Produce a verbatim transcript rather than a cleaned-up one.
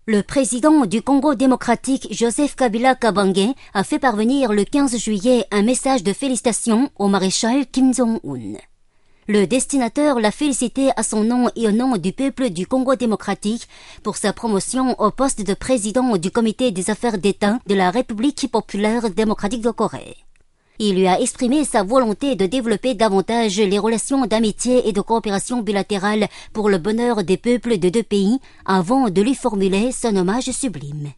Le président du Congo démocratique, Joseph Kabila Kabange, a fait parvenir le quinze juillet un message de félicitations au maréchal Kim Jong-un. Le destinataire l'a félicité à son nom et au nom du peuple du Congo démocratique pour sa promotion au poste de président du comité des affaires d'État de la République populaire démocratique de Corée. Il lui a exprimé sa volonté de développer davantage les relations d'amitié et de coopération bilatérale pour le bonheur des peuples de deux pays avant de lui formuler son hommage sublime.